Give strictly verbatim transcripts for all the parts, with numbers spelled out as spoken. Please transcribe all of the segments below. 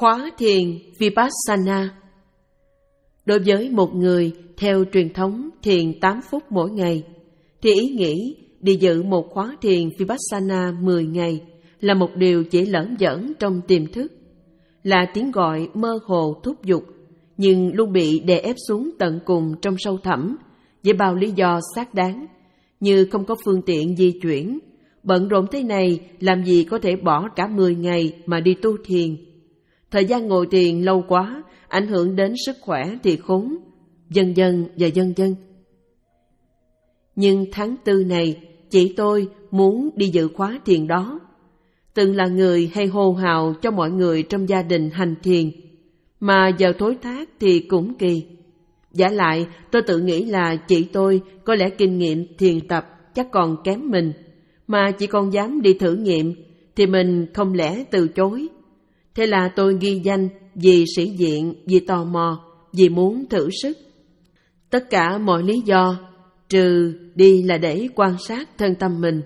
Khóa thiền Vipassana. Đối với một người theo truyền thống thiền tám phút mỗi ngày, thì ý nghĩ đi dự một khóa thiền Vipassana mười ngày là một điều chỉ lởn giởn trong tiềm thức, là tiếng gọi mơ hồ thúc giục, nhưng luôn bị đè ép xuống tận cùng trong sâu thẳm, với bao lý do xác đáng, như không có phương tiện di chuyển. Bận rộn thế này, làm gì có thể bỏ cả mười ngày mà đi tu thiền. Thời gian ngồi thiền lâu quá, ảnh hưởng đến sức khỏe thì khốn, vân vân và vân vân. Nhưng tháng tư này, chị tôi muốn đi dự khóa thiền đó. Từng là người hay hô hào cho mọi người trong gia đình hành thiền, mà giờ thối thác thì cũng kỳ. Vả lại, tôi tự nghĩ là chị tôi có lẽ kinh nghiệm thiền tập chắc còn kém mình, mà chỉ còn dám đi thử nghiệm thì mình không lẽ từ chối. Thế là tôi ghi danh vì sĩ diện, vì tò mò, vì muốn thử sức. Tất cả mọi lý do, trừ đi là để quan sát thân tâm mình.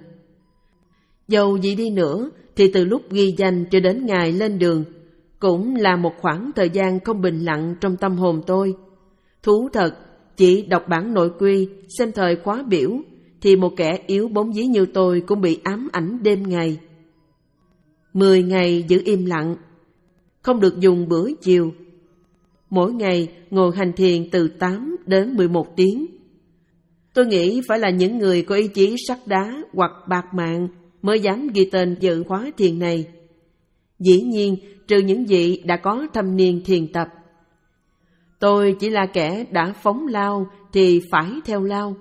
Dầu gì đi nữa thì từ lúc ghi danh cho đến ngày lên đường cũng là một khoảng thời gian không bình lặng trong tâm hồn tôi. Thú thật, chỉ đọc bản nội quy, xem thời khóa biểu thì một kẻ yếu bóng dí như tôi cũng bị ám ảnh đêm ngày. Mười ngày giữ im lặng, không được dùng bữa chiều. Mỗi ngày ngồi hành thiền từ tám đến mười một tiếng. Tôi nghĩ phải là những người có ý chí sắt đá hoặc bạc mạng mới dám ghi tên dự khóa thiền này. Dĩ nhiên, trừ những vị đã có thâm niên thiền tập. Tôi chỉ là kẻ đã phóng lao thì phải theo lao.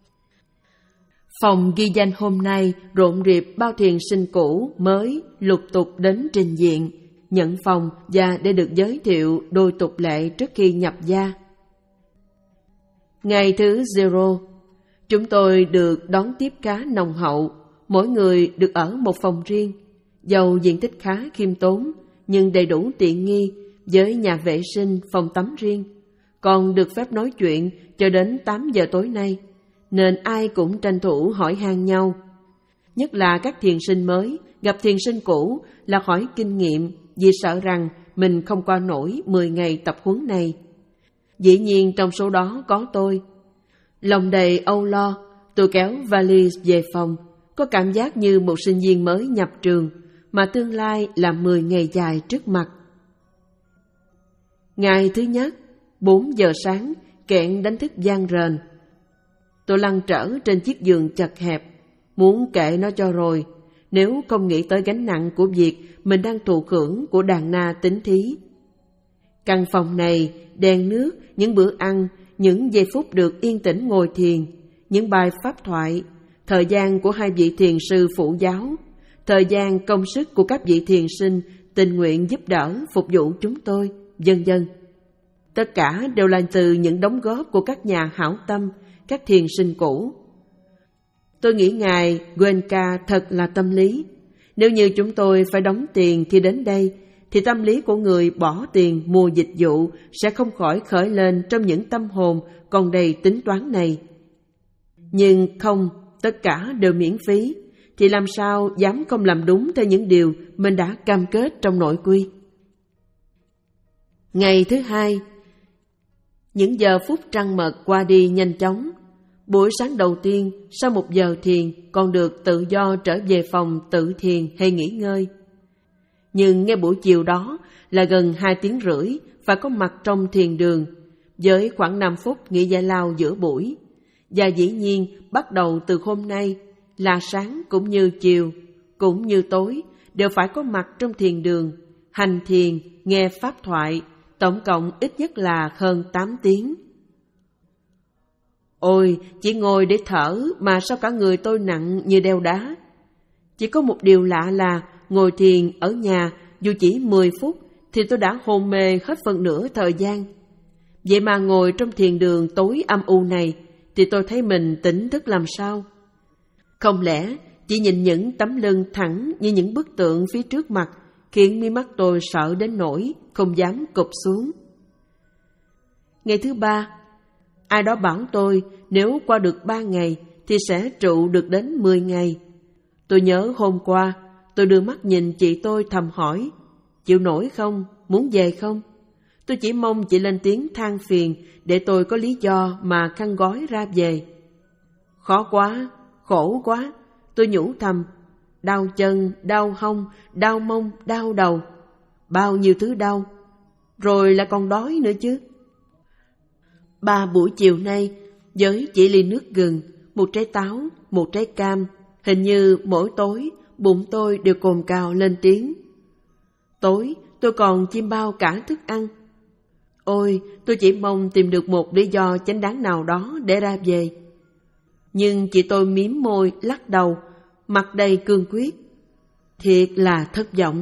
Phòng ghi danh hôm nay rộn rịp bao thiền sinh cũ mới lục tục đến trình diện, nhận phòng và để được giới thiệu đôi tục lệ trước khi nhập gia. Ngày thứ zero, chúng tôi được đón tiếp khá nồng hậu, mỗi người được ở một phòng riêng, dầu diện tích khá khiêm tốn nhưng đầy đủ tiện nghi với nhà vệ sinh, phòng tắm riêng, còn được phép nói chuyện cho đến tám giờ tối nay, nên ai cũng tranh thủ hỏi han nhau. Nhất là các thiền sinh mới gặp thiền sinh cũ là hỏi kinh nghiệm, vì sợ rằng mình không qua nổi mười ngày tập huấn này. Dĩ nhiên trong số đó có tôi. Lòng đầy âu lo, tôi kéo vali về phòng, có cảm giác như một sinh viên mới nhập trường, mà tương lai là mười ngày dài trước mặt. Ngày thứ nhất, bốn giờ sáng, kẹn đánh thức vang rền. Tôi lăn trở trên chiếc giường chật hẹp, muốn kệ nó cho rồi, nếu không nghĩ tới gánh nặng của việc mình đang thụ hưởng của đàn na tính thí. Căn phòng này, đèn nước, những bữa ăn, những giây phút được yên tĩnh ngồi thiền, những bài pháp thoại, thời gian của hai vị thiền sư phụ giáo, thời gian công sức của các vị thiền sinh tình nguyện giúp đỡ phục vụ chúng tôi, vân vân. Tất cả đều là từ những đóng góp của các nhà hảo tâm, các thiền sinh cũ. Tôi nghĩ ngài Goenka thật là tâm lý. Nếu như chúng tôi phải đóng tiền khi đến đây, thì tâm lý của người bỏ tiền mua dịch vụ sẽ không khỏi khởi lên trong những tâm hồn còn đầy tính toán này. Nhưng không, tất cả đều miễn phí, thì làm sao dám không làm đúng theo những điều mình đã cam kết trong nội quy. Ngày thứ hai, những giờ phút trăng mật qua đi nhanh chóng. Buổi sáng đầu tiên, sau một giờ thiền, còn được tự do trở về phòng tự thiền hay nghỉ ngơi. Nhưng ngay buổi chiều đó là gần hai tiếng rưỡi phải có mặt trong thiền đường, với khoảng năm phút nghỉ giải lao giữa buổi. Và dĩ nhiên, bắt đầu từ hôm nay, là sáng cũng như chiều, cũng như tối, đều phải có mặt trong thiền đường, hành thiền, nghe pháp thoại, tổng cộng ít nhất là hơn tám tiếng. Ôi, chỉ ngồi để thở mà sao cả người tôi nặng như đeo đá. Chỉ có một điều lạ là ngồi thiền ở nhà dù chỉ mười phút thì tôi đã hôn mê hết phần nửa thời gian. Vậy mà ngồi trong thiền đường tối âm u này thì tôi thấy mình tỉnh thức làm sao? Không lẽ chỉ nhìn những tấm lưng thẳng như những bức tượng phía trước mặt khiến mí mắt tôi sợ đến nỗi không dám cụp xuống. Ngày thứ ba, ai đó bảo tôi nếu qua được ba ngày thì sẽ trụ được đến mười ngày. Tôi nhớ hôm qua tôi đưa mắt nhìn chị tôi thầm hỏi, chịu nổi không? Muốn về không? Tôi chỉ mong chị lên tiếng than phiền để tôi có lý do mà khăn gói ra về. Khó quá, khổ quá, tôi nhủ thầm. Đau chân, đau hông, đau mông, đau đầu. Bao nhiêu thứ đau. Rồi lại còn đói nữa chứ. Ba buổi chiều nay, với chỉ ly nước gừng, một trái táo, một trái cam, hình như mỗi tối bụng tôi đều cồn cào lên tiếng. Tối tôi còn chiêm bao cả thức ăn. Ôi, tôi chỉ mong tìm được một lý do chánh đáng nào đó để ra về. Nhưng chị tôi mím môi lắc đầu, mặt đầy cương quyết. Thiệt là thất vọng.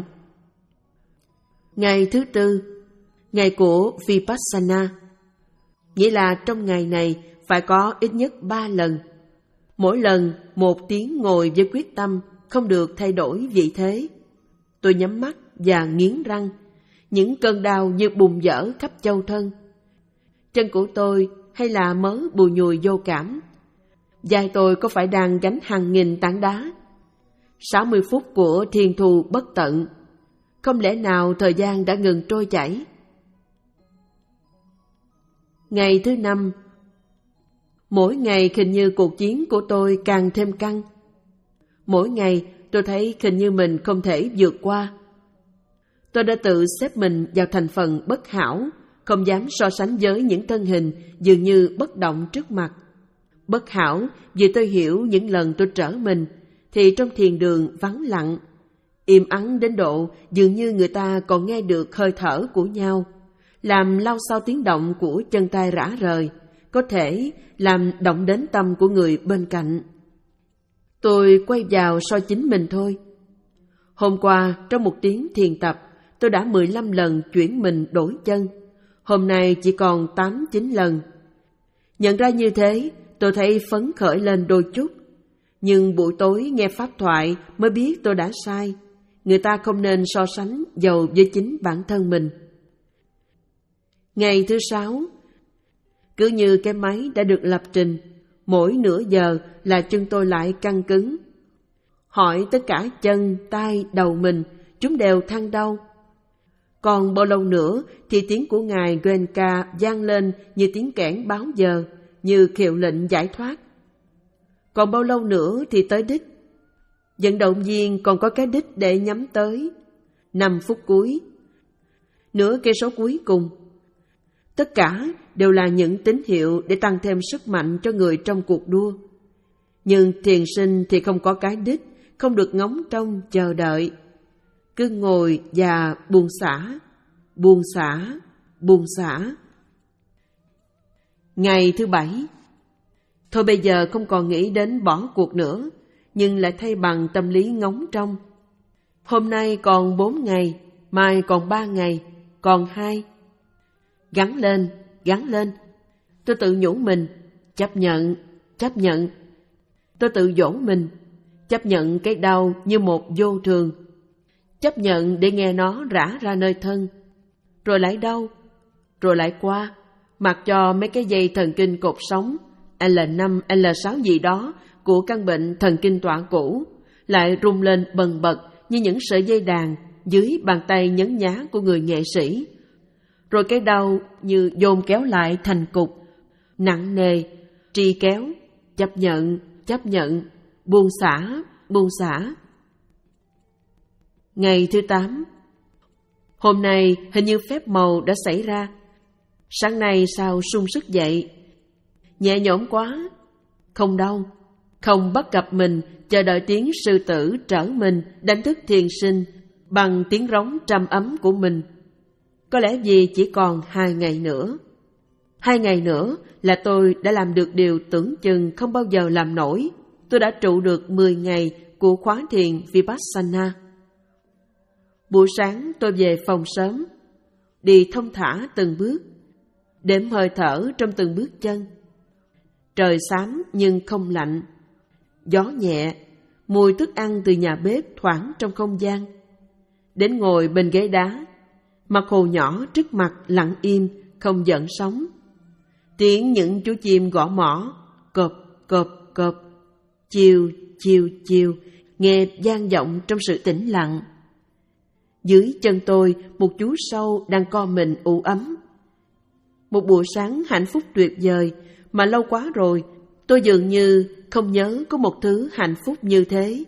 Ngày thứ tư, ngày của Vipassana, nghĩa là trong ngày này phải có ít nhất ba lần. Mỗi lần một tiếng ngồi với quyết tâm không được thay đổi vị thế. Tôi nhắm mắt và nghiến răng, những cơn đau như bùng dở khắp châu thân. Chân của tôi hay là mớ bùi nhùi vô cảm. Vai tôi có phải đang gánh hàng nghìn tảng đá. Sáu mươi phút của thiên thu bất tận. Không lẽ nào thời gian đã ngừng trôi chảy? Ngày thứ năm, mỗi ngày hình như cuộc chiến của tôi càng thêm căng. Mỗi ngày tôi thấy hình như mình không thể vượt qua. Tôi đã tự xếp mình vào thành phần bất hảo, không dám so sánh với những thân hình dường như bất động trước mặt. Bất hảo vì tôi hiểu những lần tôi trở mình thì trong thiền đường vắng lặng, im ắng đến độ dường như người ta còn nghe được hơi thở của nhau, làm lau sau tiếng động của chân tay rã rời, có thể làm động đến tâm của người bên cạnh. Tôi quay vào soi chính mình thôi. Hôm qua trong một tiếng thiền tập, tôi đã mười lăm lần chuyển mình đổi chân. Hôm nay chỉ còn tám chín lần. Nhận ra như thế, tôi thấy phấn khởi lên đôi chút. Nhưng buổi tối nghe pháp thoại mới biết tôi đã sai. Người ta không nên so sánh giàu với chính bản thân mình. Ngày thứ sáu, cứ như cái máy đã được lập trình, mỗi nửa giờ là chân tôi lại căng cứng. Hỏi tất cả chân, tay, đầu mình, chúng đều than đau. Còn bao lâu nữa thì tiếng của ngài Goenka vang lên như tiếng kẽn báo giờ, như hiệu lệnh giải thoát. Còn bao lâu nữa thì tới đích. Vận động viên còn có cái đích để nhắm tới. Năm phút cuối, nửa cây số cuối cùng. Tất cả đều là những tín hiệu để tăng thêm sức mạnh cho người trong cuộc đua. Nhưng thiền sinh thì không có cái đích, không được ngóng trông chờ đợi. Cứ ngồi và buông xả, buông xả, buông xả. Ngày thứ bảy, thôi bây giờ không còn nghĩ đến bỏ cuộc nữa, nhưng lại thay bằng tâm lý ngóng trông. Hôm nay còn bốn ngày, mai còn ba ngày, còn hai. Gắn lên, gắn lên. Tôi tự nhủ mình, chấp nhận, chấp nhận. Tôi tự dỗ mình, chấp nhận cái đau như một vô thường. Chấp nhận để nghe nó rã ra nơi thân. Rồi lại đau, rồi lại qua, mặc cho mấy cái dây thần kinh cột sống L năm, L sáu gì đó của căn bệnh thần kinh tọa cũ lại rung lên bần bật như những sợi dây đàn dưới bàn tay nhấn nhá của người nghệ sĩ. Rồi cái đau như dồn kéo lại thành cục, nặng nề, trì kéo, chấp nhận, chấp nhận, buông xả, buông xả. Ngày thứ tám, hôm nay hình như phép màu đã xảy ra. Sáng nay sao sung sức dậy, nhẹ nhõm quá, không đau, không bắt gặp mình chờ đợi tiếng sư tử trở mình đánh thức thiền sinh bằng tiếng rống trầm ấm của mình. Có lẽ vì chỉ còn hai ngày nữa. Hai ngày nữa là tôi đã làm được điều tưởng chừng không bao giờ làm nổi. Tôi đã trụ được mười ngày của khóa thiền Vipassana. Buổi sáng tôi về phòng sớm, đi thông thả từng bước, đếm hơi thở trong từng bước chân. Trời xám nhưng không lạnh, gió nhẹ, mùi thức ăn từ nhà bếp thoảng trong không gian. Đến ngồi bên ghế đá, mặt hồ nhỏ trước mặt lặng im, không gợn sóng. Tiếng những chú chim gõ mỏ, cộp, cộp, cộp, chiều, chiều, chiều, nghe vang vọng trong sự tĩnh lặng. Dưới chân tôi, một chú sâu đang co mình ủ ấm. Một buổi sáng hạnh phúc tuyệt vời, mà lâu quá rồi, tôi dường như không nhớ có một thứ hạnh phúc như thế.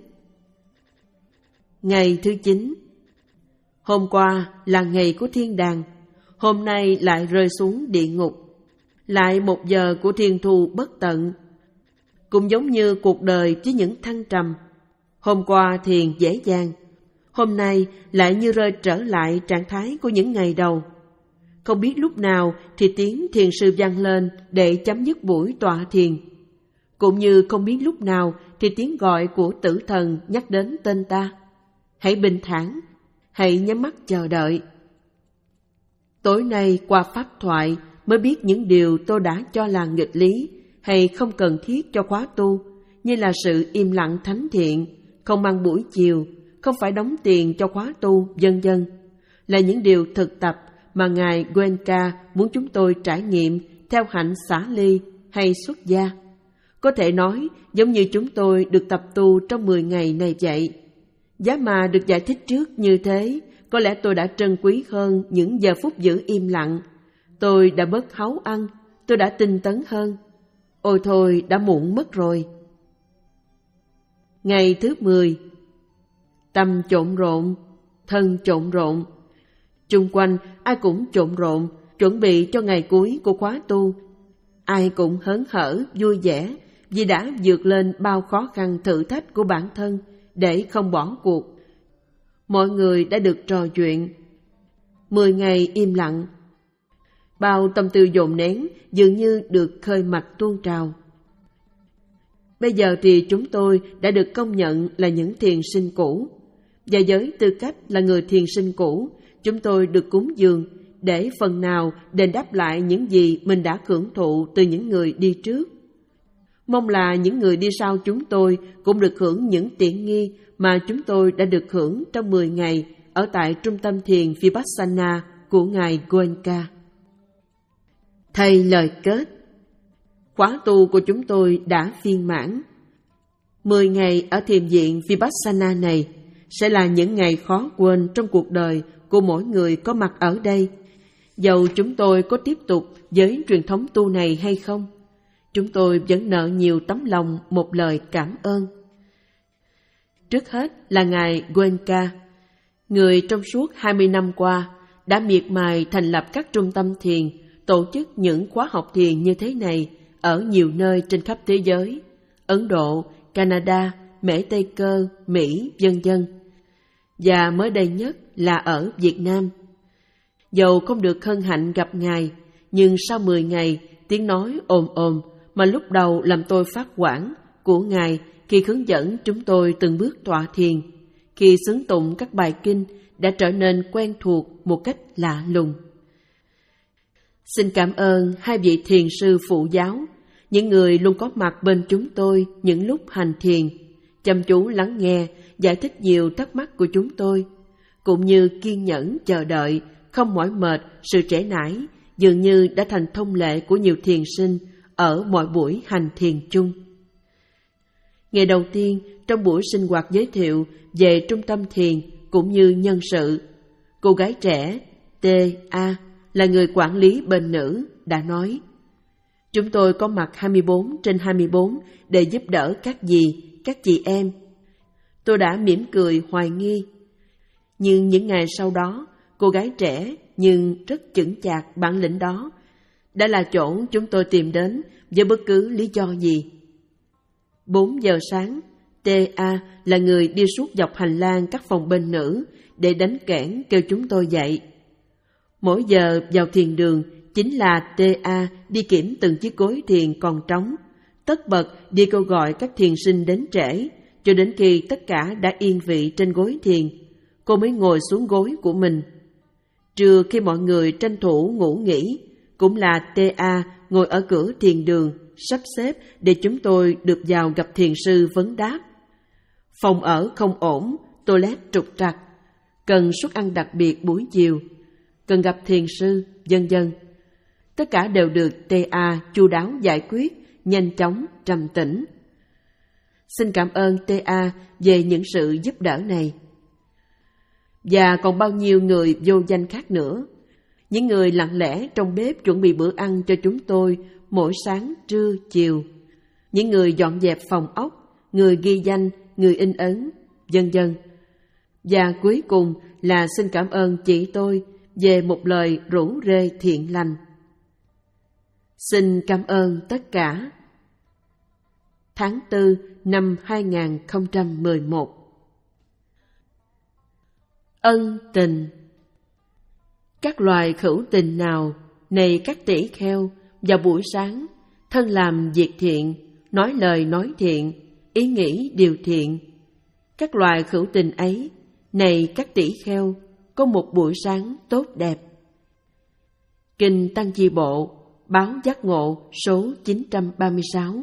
Ngày thứ chín. Hôm qua là ngày của thiên đàng, hôm nay lại rơi xuống địa ngục. Lại một giờ của thiên thu bất tận. Cũng giống như cuộc đời với những thăng trầm. Hôm qua thiền dễ dàng, hôm nay lại như rơi trở lại trạng thái của những ngày đầu. Không biết lúc nào thì tiếng thiền sư vang lên để chấm dứt buổi tọa thiền. Cũng như không biết lúc nào thì tiếng gọi của tử thần nhắc đến tên ta. Hãy bình thản, hãy nhắm mắt chờ đợi. Tối nay qua pháp thoại mới biết những điều tôi đã cho là nghịch lý hay không cần thiết cho khóa tu, như là sự im lặng thánh thiện, không ăn buổi chiều, không phải đóng tiền cho khóa tu, vân vân, là những điều thực tập mà Ngài Goenka muốn chúng tôi trải nghiệm theo hạnh xả ly hay xuất gia. Có thể nói giống như chúng tôi được tập tu trong mười ngày này vậy. Giá mà được giải thích trước như thế, có lẽ tôi đã trân quý hơn những giờ phút giữ im lặng. Tôi đã bớt háu ăn, tôi đã tinh tấn hơn. Ôi thôi, đã muộn mất rồi. Ngày thứ mười. Tâm trộn rộn, thân trộn rộn. Chung quanh ai cũng trộn rộn, chuẩn bị cho ngày cuối của khóa tu. Ai cũng hớn hở, vui vẻ, vì đã vượt lên bao khó khăn thử thách của bản thân để không bỏ cuộc. Mọi người đã được trò chuyện. Mười ngày im lặng. Bao tâm tư dồn nén dường như được khơi mạch tuôn trào. Bây giờ thì chúng tôi đã được công nhận là những thiền sinh cũ. Và với tư cách là người thiền sinh cũ, chúng tôi được cúng dường để phần nào đền đáp lại những gì mình đã hưởng thụ từ những người đi trước. Mong là những người đi sau chúng tôi cũng được hưởng những tiện nghi mà chúng tôi đã được hưởng trong mười ngày ở tại trung tâm thiền Vipassana của Ngài Goenka. Thầy lời kết. Khóa tu của chúng tôi đã viên mãn. Mười ngày ở thiền viện Vipassana này sẽ là những ngày khó quên trong cuộc đời của mỗi người có mặt ở đây. Dầu chúng tôi có tiếp tục với truyền thống tu này hay không, chúng tôi vẫn nợ nhiều tấm lòng một lời cảm ơn. Trước hết là Ngài Goenka, người trong suốt hai mươi năm qua đã miệt mài thành lập các trung tâm thiền, tổ chức những khóa học thiền như thế này ở nhiều nơi trên khắp thế giới, Ấn Độ, Canada, Mễ Tây Cơ, Mỹ, vân vân. Và mới đây nhất là ở Việt Nam. Dầu không được hân hạnh gặp Ngài, nhưng sau mười ngày tiếng nói ồm ồm mà lúc đầu làm tôi phát hoảng của Ngài khi hướng dẫn chúng tôi từng bước tọa thiền, khi xứng tụng các bài kinh đã trở nên quen thuộc một cách lạ lùng. Xin cảm ơn hai vị thiền sư phụ giáo, những người luôn có mặt bên chúng tôi những lúc hành thiền, chăm chú lắng nghe, giải thích nhiều thắc mắc của chúng tôi, cũng như kiên nhẫn chờ đợi, không mỏi mệt sự trễ nải, dường như đã thành thông lệ của nhiều thiền sinh ở mọi buổi hành thiền chung. Ngày đầu tiên, trong buổi sinh hoạt giới thiệu về trung tâm thiền cũng như nhân sự, cô gái trẻ T A là người quản lý bên nữ đã nói: chúng tôi có mặt hai mươi bốn trên hai mươi bốn để giúp đỡ các dì, các chị em. Tôi đã mỉm cười hoài nghi. Nhưng những ngày sau đó, cô gái trẻ nhưng rất chững chạc bản lĩnh đó đã là chỗ chúng tôi tìm đến với bất cứ lý do gì. Bốn giờ sáng, T A là người đi suốt dọc hành lang các phòng bên nữ để đánh kẽn kêu chúng tôi dậy. Mỗi giờ vào thiền đường chính là T A đi kiểm từng chiếc gối thiền còn trống, tất bật đi kêu gọi các thiền sinh đến trễ, cho đến khi tất cả đã yên vị trên gối thiền, cô mới ngồi xuống gối của mình. Trưa khi mọi người tranh thủ ngủ nghỉ, cũng là T A ngồi ở cửa thiền đường, sắp xếp để chúng tôi được vào gặp thiền sư vấn đáp. Phòng ở không ổn, toilet trục trặc, cần suất ăn đặc biệt buổi chiều, cần gặp thiền sư, vân vân. Tất cả đều được T A chu đáo giải quyết, nhanh chóng, trầm tĩnh. Xin cảm ơn T A về những sự giúp đỡ này. Và còn bao nhiêu người vô danh khác nữa. Những người lặng lẽ trong bếp chuẩn bị bữa ăn cho chúng tôi mỗi sáng, trưa, chiều. Những người dọn dẹp phòng ốc, người ghi danh, người in ấn, vân vân. Và cuối cùng là xin cảm ơn chị tôi về một lời rủ rê thiện lành. Xin cảm ơn tất cả. Tháng tư năm hai nghìn không trăm mười một. Ân tình. Các loài khẩu tình nào, này các tỷ kheo, vào buổi sáng, thân làm việc thiện, nói lời nói thiện, ý nghĩ điều thiện. Các loài khẩu tình ấy, này các tỷ kheo, có một buổi sáng tốt đẹp. Kinh Tăng Chi Bộ, báo Giác Ngộ số chín trăm ba mươi sáu.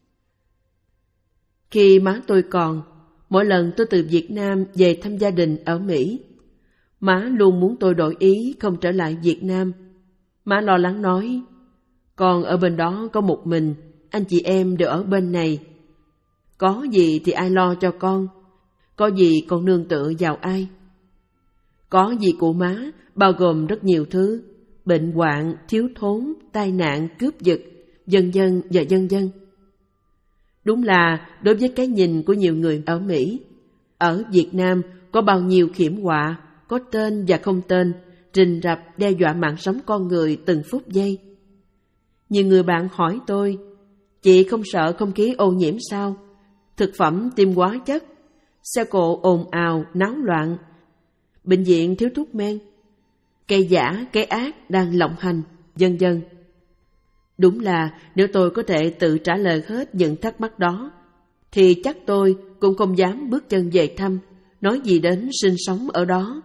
Khi má tôi còn, mỗi lần tôi từ Việt Nam về thăm gia đình ở Mỹ, má luôn muốn tôi đổi ý không trở lại Việt Nam. Má lo lắng nói, con ở bên đó có một mình, anh chị em đều ở bên này. Có gì thì ai lo cho con, có gì con nương tựa vào ai. Có gì của má bao gồm rất nhiều thứ, bệnh hoạn, thiếu thốn, tai nạn, cướp giật, vân vân và vân vân. Đúng là đối với cái nhìn của nhiều người ở Mỹ, ở Việt Nam có bao nhiêu khiểm họa, có tên và không tên, rình rập đe dọa mạng sống con người từng phút giây. Nhiều người bạn hỏi tôi, chị không sợ không khí ô nhiễm sao? Thực phẩm tiêm hóa chất, xe cộ ồn ào, náo loạn, bệnh viện thiếu thuốc men, cây giả, cây ác đang lộng hành, vân vân. Đúng là nếu tôi có thể tự trả lời hết những thắc mắc đó, thì chắc tôi cũng không dám bước chân về thăm, nói gì đến sinh sống ở đó.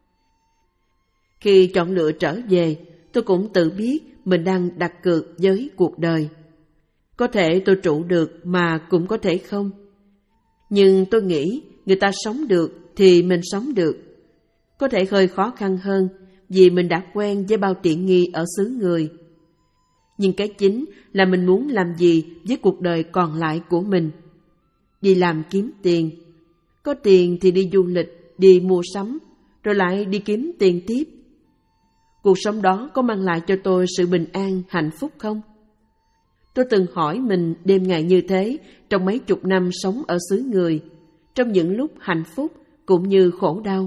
Khi chọn lựa trở về, tôi cũng tự biết mình đang đặt cược với cuộc đời. Có thể tôi trụ được mà cũng có thể không. Nhưng tôi nghĩ người ta sống được thì mình sống được. Có thể hơi khó khăn hơn vì mình đã quen với bao tiện nghi ở xứ người. Nhưng cái chính là mình muốn làm gì với cuộc đời còn lại của mình. Đi làm kiếm tiền. Có tiền thì đi du lịch, đi mua sắm, rồi lại đi kiếm tiền tiếp. Cuộc sống đó có mang lại cho tôi sự bình an, hạnh phúc không? Tôi từng hỏi mình đêm ngày như thế trong mấy chục năm sống ở xứ người, trong những lúc hạnh phúc cũng như khổ đau.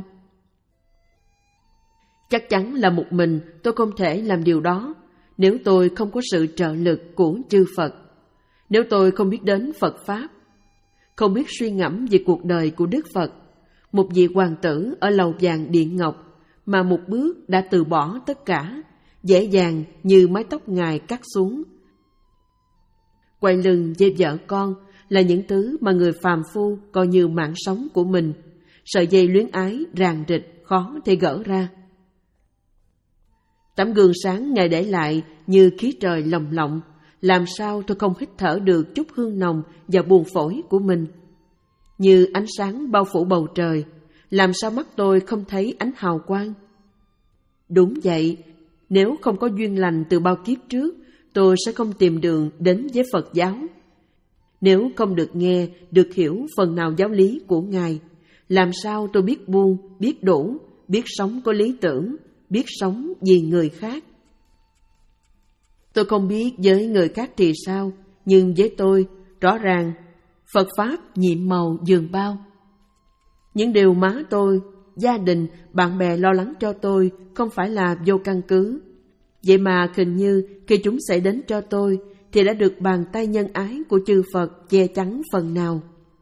Chắc chắn là một mình tôi không thể làm điều đó nếu tôi không có sự trợ lực của chư Phật, nếu tôi không biết đến Phật Pháp, không biết suy ngẫm về cuộc đời của Đức Phật, một vị hoàng tử ở lầu vàng điện ngọc mà một bước đã từ bỏ tất cả, dễ dàng như mái tóc Ngài cắt xuống. Quay lưng với vợ con là những thứ mà người phàm phu coi như mạng sống của mình, sợi dây luyến ái ràng rịch khó thể gỡ ra. Tấm gương sáng Ngài để lại như khí trời lồng lộng, làm sao tôi không hít thở được chút hương nồng và buồng phổi của mình. Như ánh sáng bao phủ bầu trời, làm sao mắt tôi không thấy ánh hào quang? Đúng vậy, nếu không có duyên lành từ bao kiếp trước, tôi sẽ không tìm đường đến với Phật giáo. Nếu không được nghe, được hiểu phần nào giáo lý của Ngài, làm sao tôi biết buông, biết đủ, biết sống có lý tưởng, biết sống vì người khác? Tôi không biết với người khác thì sao, nhưng với tôi, rõ ràng, Phật Pháp nhiệm màu dường bao. Những điều má tôi, gia đình, bạn bè lo lắng cho tôi không phải là vô căn cứ. Vậy mà hình như khi chúng xảy đến cho tôi thì đã được bàn tay nhân ái của chư Phật che chắn phần nào.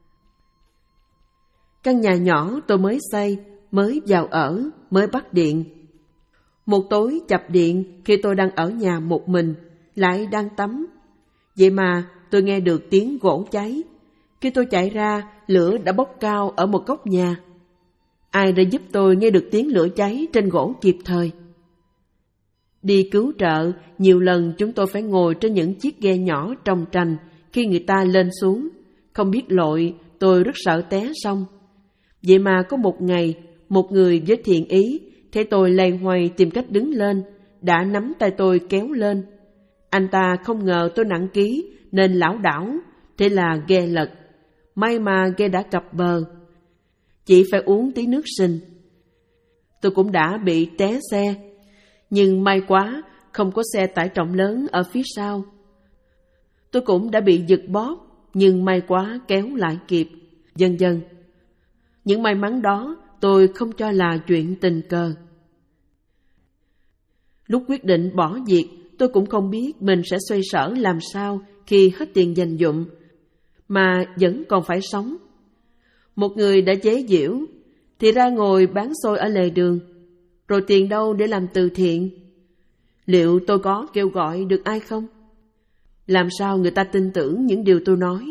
Căn nhà nhỏ tôi mới xây, mới vào ở, mới bắt điện. Một tối chập điện khi tôi đang ở nhà một mình, lại đang tắm. Vậy mà tôi nghe được tiếng gỗ cháy. Khi tôi chạy ra, lửa đã bốc cao ở một góc nhà. Ai đã giúp tôi nghe được tiếng lửa cháy trên gỗ kịp thời? Đi cứu trợ, nhiều lần chúng tôi phải ngồi trên những chiếc ghe nhỏ trồng trành khi người ta lên xuống. Không biết lội, tôi rất sợ té xong. Vậy mà có một ngày, một người với thiện ý, thấy tôi loay hoay tìm cách đứng lên, đã nắm tay tôi kéo lên. Anh ta không ngờ tôi nặng ký nên lảo đảo, thế là ghe lật. May mà ghe đã cập bờ. Chỉ phải uống tí nước sinh. tôi cũng đã bị té xe. Nhưng may quá, không có xe tải trọng lớn ở phía sau. Tôi cũng đã bị giật bóp, nhưng may quá kéo lại kịp, vân vân. Những may mắn đó tôi không cho là chuyện tình cờ. Lúc quyết định bỏ việc, tôi cũng không biết mình sẽ xoay sở làm sao khi hết tiền dành dụm, mà vẫn còn phải sống. Một người đã chế giễu, thì ra ngồi bán xôi ở lề đường, rồi tiền đâu để làm từ thiện? Liệu tôi có kêu gọi được ai không? Làm sao người ta tin tưởng những điều tôi nói?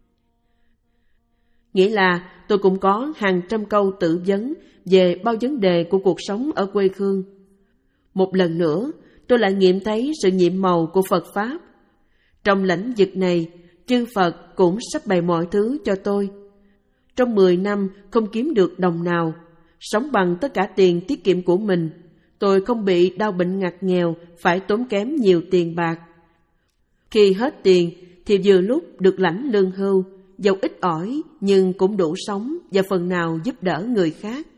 Nghĩa là tôi cũng có hàng trăm câu tự vấn về bao vấn đề của cuộc sống ở quê hương. Một lần nữa, tôi lại nghiệm thấy sự nhiệm màu của Phật Pháp. Trong lãnh vực này, chư Phật cũng sắp bày mọi thứ cho tôi. Trong mười năm không kiếm được đồng nào, sống bằng tất cả tiền tiết kiệm của mình, tôi không bị đau bệnh ngặt nghèo, phải tốn kém nhiều tiền bạc. Khi hết tiền thì vừa lúc được lãnh lương hưu, dầu ít ỏi nhưng cũng đủ sống và phần nào giúp đỡ người khác.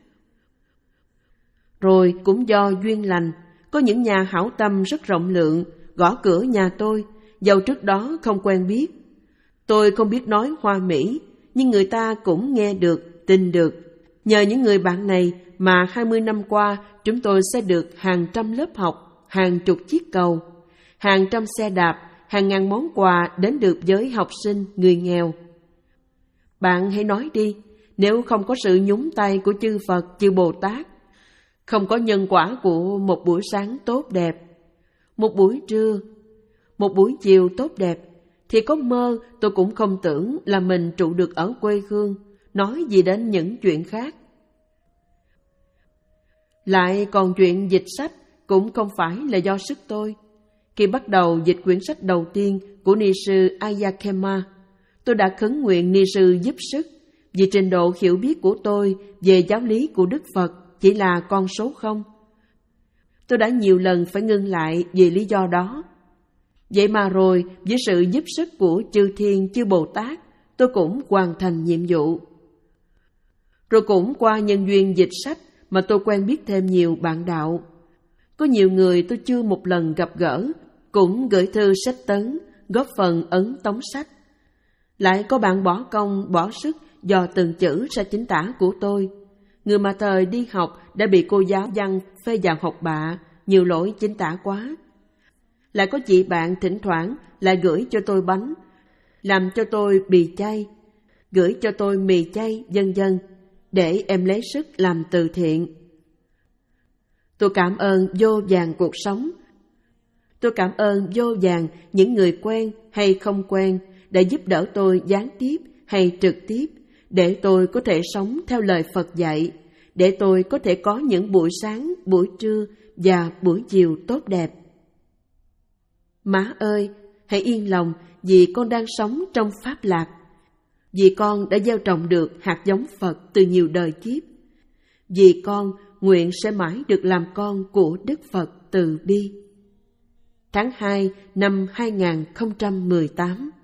Rồi cũng do duyên lành, có những nhà hảo tâm rất rộng lượng gõ cửa nhà tôi, dầu trước đó không quen biết. Tôi không biết nói hoa mỹ, nhưng người ta cũng nghe được, tin được. Nhờ những người bạn này mà hai mươi năm qua chúng tôi sẽ được hàng trăm lớp học, hàng chục chiếc cầu, hàng trăm xe đạp, hàng ngàn món quà đến được với học sinh, người nghèo. Bạn hãy nói đi, nếu không có sự nhúng tay của chư Phật, chư Bồ Tát, không có nhân quả của một buổi sáng tốt đẹp, một buổi trưa, một buổi chiều tốt đẹp, thì có mơ tôi cũng không tưởng là mình trụ được ở quê hương, nói gì đến những chuyện khác. Lại còn chuyện dịch sách cũng không phải là do sức tôi. Khi bắt đầu dịch quyển sách đầu tiên của ni sư Ayakema, tôi đã khấn nguyện ni sư giúp sức, vì trình độ hiểu biết của tôi về giáo lý của Đức Phật chỉ là con số không. Tôi đã nhiều lần phải ngưng lại vì lý do đó. Vậy mà rồi, với sự giúp sức của chư Thiên, chư Bồ Tát, tôi cũng hoàn thành nhiệm vụ. Rồi cũng qua nhân duyên dịch sách mà tôi quen biết thêm nhiều bạn đạo. Có nhiều người tôi chưa một lần gặp gỡ, cũng gửi thư sách tấn, góp phần ấn tống sách. Lại có bạn bỏ công, bỏ sức dò từng chữ ra chính tả của tôi. Người mà thời đi học đã bị cô giáo văn phê vào học bạ, nhiều lỗi chính tả quá. Lại có chị bạn thỉnh thoảng lại gửi cho tôi bánh, làm cho tôi bì chay, gửi cho tôi mì chay, vân vân, để em lấy sức làm từ thiện. Tôi cảm ơn vô vàn cuộc sống. Tôi cảm ơn vô vàn những người quen hay không quen đã giúp đỡ tôi gián tiếp hay trực tiếp, để tôi có thể sống theo lời Phật dạy, để tôi có thể có những buổi sáng, buổi trưa và buổi chiều tốt đẹp. Má ơi, hãy yên lòng vì con đang sống trong Pháp lạc, vì con đã gieo trồng được hạt giống Phật từ nhiều đời kiếp, vì con nguyện sẽ mãi được làm con của Đức Phật từ bi. Tháng hai năm hai nghìn không trăm mười tám.